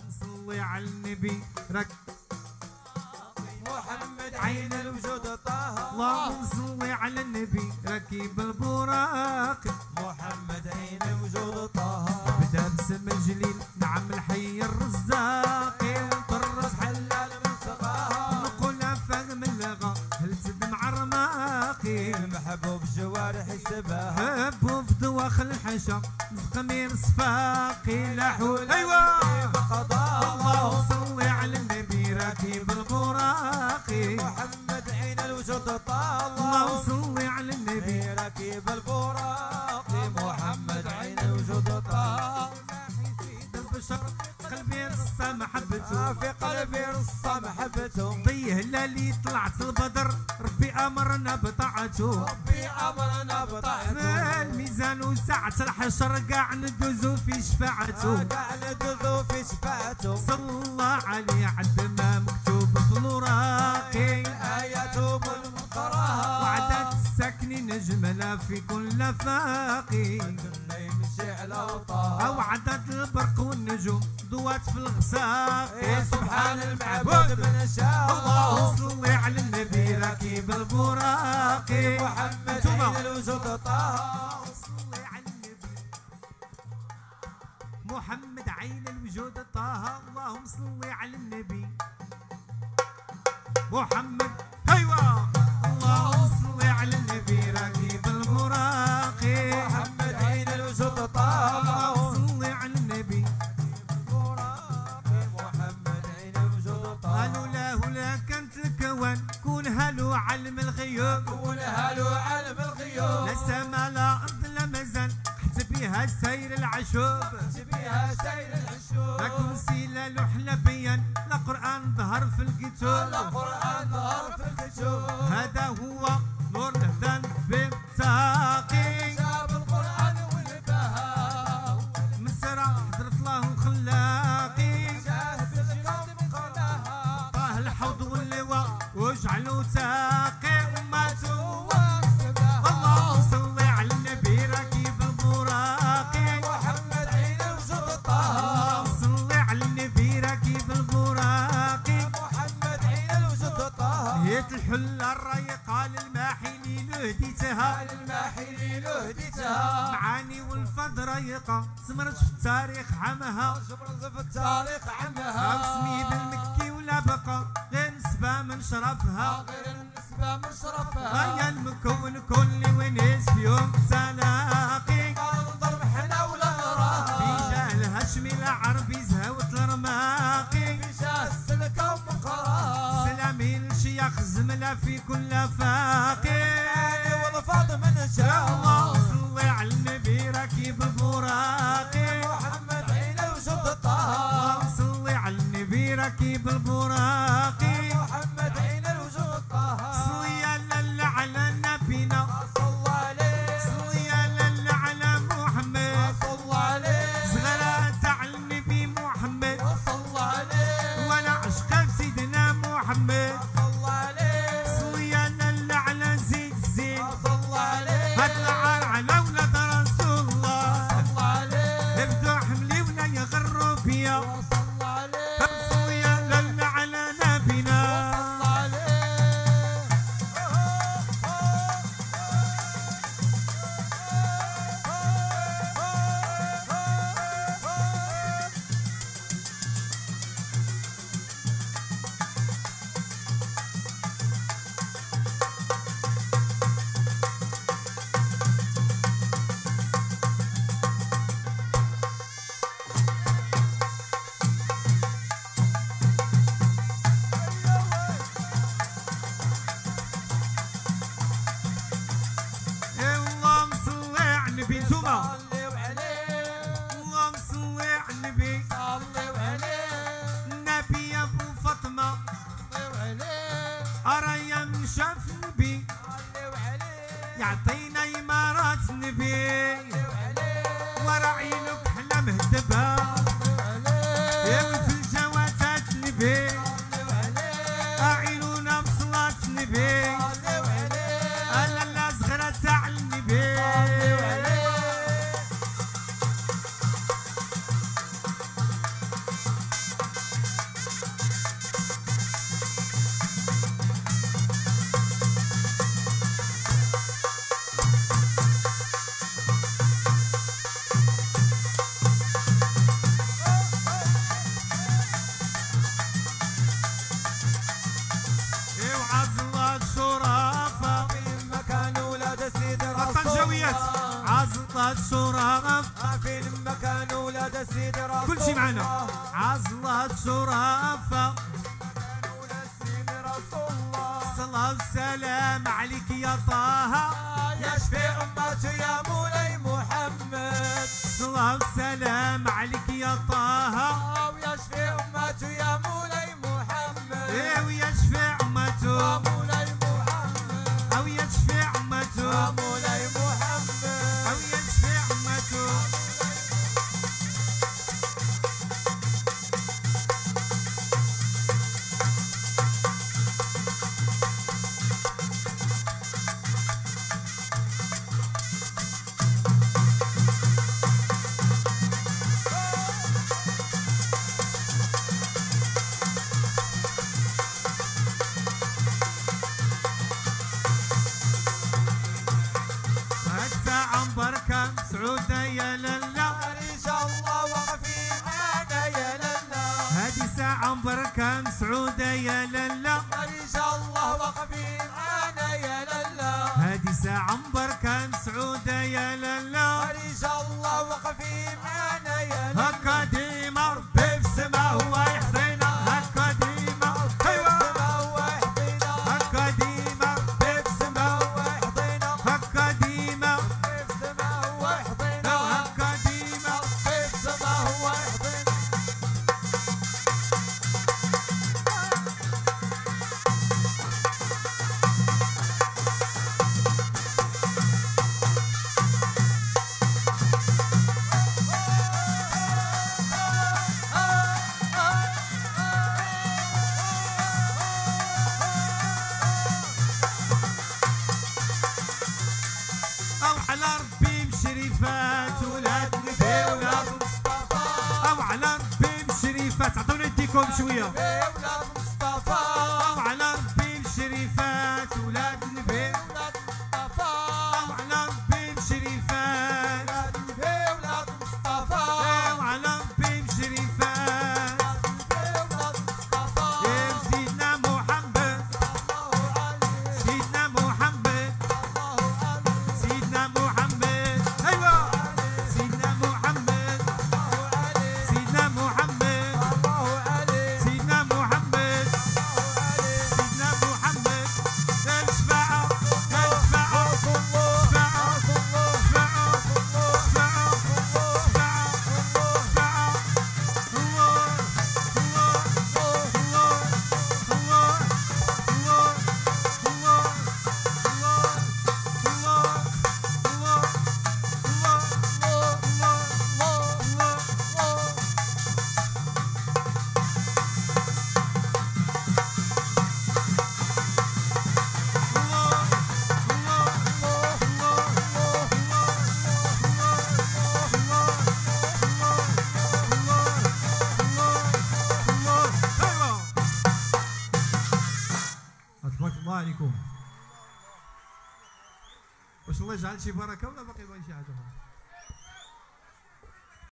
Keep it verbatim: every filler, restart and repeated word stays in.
صلي على النبي رك محمد عين الوجود طه. اللهم صلي على النبي ركيب البراق محمد عين الوجود طه. بدا بسم الجليل نعم الحي الرزاق وطرس حلال من صغار نقولها فهم اللغة هل تدمع رماقي المحبوب جوارح السباحة هبوا في دواخل الحشا زقمير صفاقي لا حول ايوه اللهم صل على النبي راكب البراقي محمد عين الوجود طه. اللهم صل على النبي راكب البراق محمد عين الوجود طه. سيد البشر قلبي رصة محبته في قلبي رصة محبته ضي هلالي طلعت البدر ربي امرنا بطاعته ربي امرنا بطاعته الميزان وساعة الحشر قاع ندوزو في شفاعته قاع ندوزو في شفاعته صلى الله عليه عد ما مكتوب في الوراقي آياته منقراها وعدد الساكنين نجمنا في كل فاقي كنا يمشي على وطاه او عدد البرق والنجوم ضوات في الغساق إيه سبحان المعبود من شاء اللهم صل على النبي راكب البراقي محمد عين الوجود طه. صل على النبي محمد عين الوجود طه. اللهم صل على النبي محمد ايوه اللهم صل على النبي راكب البراقي محمد عين الوجود طه. اللهم صل على النبي محمد عين الوجود طه. قالوا لا ولا كانت الكون كونها له علم الغيوب كونها له علم الغيوب لا سما لا ارض لا مازال حتى بها سير العشوب بها سير العشوب لا كرسي لا لوح لا بيان لا قران ظهر في الكتب لا قرآن ظهر في الكتب هذا هو نور الهدان بالتاقي جاب القرآن والبهاء مسرى حضرة الله خلاقي شاهد الكون خلاها طه الحوض واللواء واجعلوا تاقي وماتوا اللهم صل على النبي راكب البراقي محمد عين الوجود طه. اللهم صل على النبي راكب البراقي محمد عين الوجود طه. هيت الحلة الرايقة للماحي اللي لهديتها الماحي له هديتها معاني والفض رايقة سمرت في التاريخ عمها جبرت في التاريخ عنها اسمي بالمكي ولا بقى غير نسبة من شرفها غير النسبة من شرفها غير المكون كل ونس في يوم تلاقي ننظر محنا ولا نراها في جاه الهاشمي العربي زهوت الرماقي في شاه السلكة ومقراها سلامي للشيخ زملة في كل فاقي والفاض من شاء اللهم الله. صل على النبي راكب البراقي محمد عين الوجود طه. اللهم صل على النبي راكب البراقي محمد عين الوجود طه. صلي لالا على نبينا صلى عليه صلي لالا على محمد صلى عليه صغرات على النبي محمد صلى عليه وانا عشق في سيدنا محمد صلى عليه صلي لالا على زيد الزين صلى عليه هات العار على ولاد رسول الله صلى عليه ابدوا حملي ولا يغروا بيا صلى عليه صلي لالا على عزلة شرف في المكان ولاد السيد رسول كل شي معنا عزلة شرف صلاة وسلام عليك يا طه يا شفيع أمته يا مولاي محمد صلاة وسلام عليك يا طه ويا شفيع أمته يا مولاي محمد ايه ويا شفيع امته يا مولاي محمد او يا شفيع امته يا مولاي محمد او يا شفيع امته بركة سعودة يا للا إن شاء الله وقفي معانا يا للا هادي ساعة بركة سعودة يا للا إن شاء الله وقفي معانا يا للا هادي ساعة بركة سعودة يا للا إن شاء الله وقفي معانا يا للا هكا ديما ربي في السما هو يحضينا هكا ديما ايوا هكا ديما ربي في السما هكا ديما شريفات ولاد نبي ولاد مصطفى او على ربي بشريفات عطوني نديكم شويه ولاد مصطفى او على ربي بشريفات ولاد نبي ولاد مصطفى او على ربي بشريفات ولاد نبي ولاد مصطفى او على ربي بشريفات ولاد مصطفى يا سيدنا محمد الله عليه سيدنا محمد الله عليه سيدنا محمد سيدنا محمد سيدنا محمد الله عليه سيدنا محمد سيدنا محمد الشفاعة الشفاعة الشفاعة الشفاعة الشفاعة الشفاعة الله الله الله الله الله الله الله الله تبارك الله عليكم. واش الله يجعل شي بركه ولا باقي باغي شي حاجه اخرى؟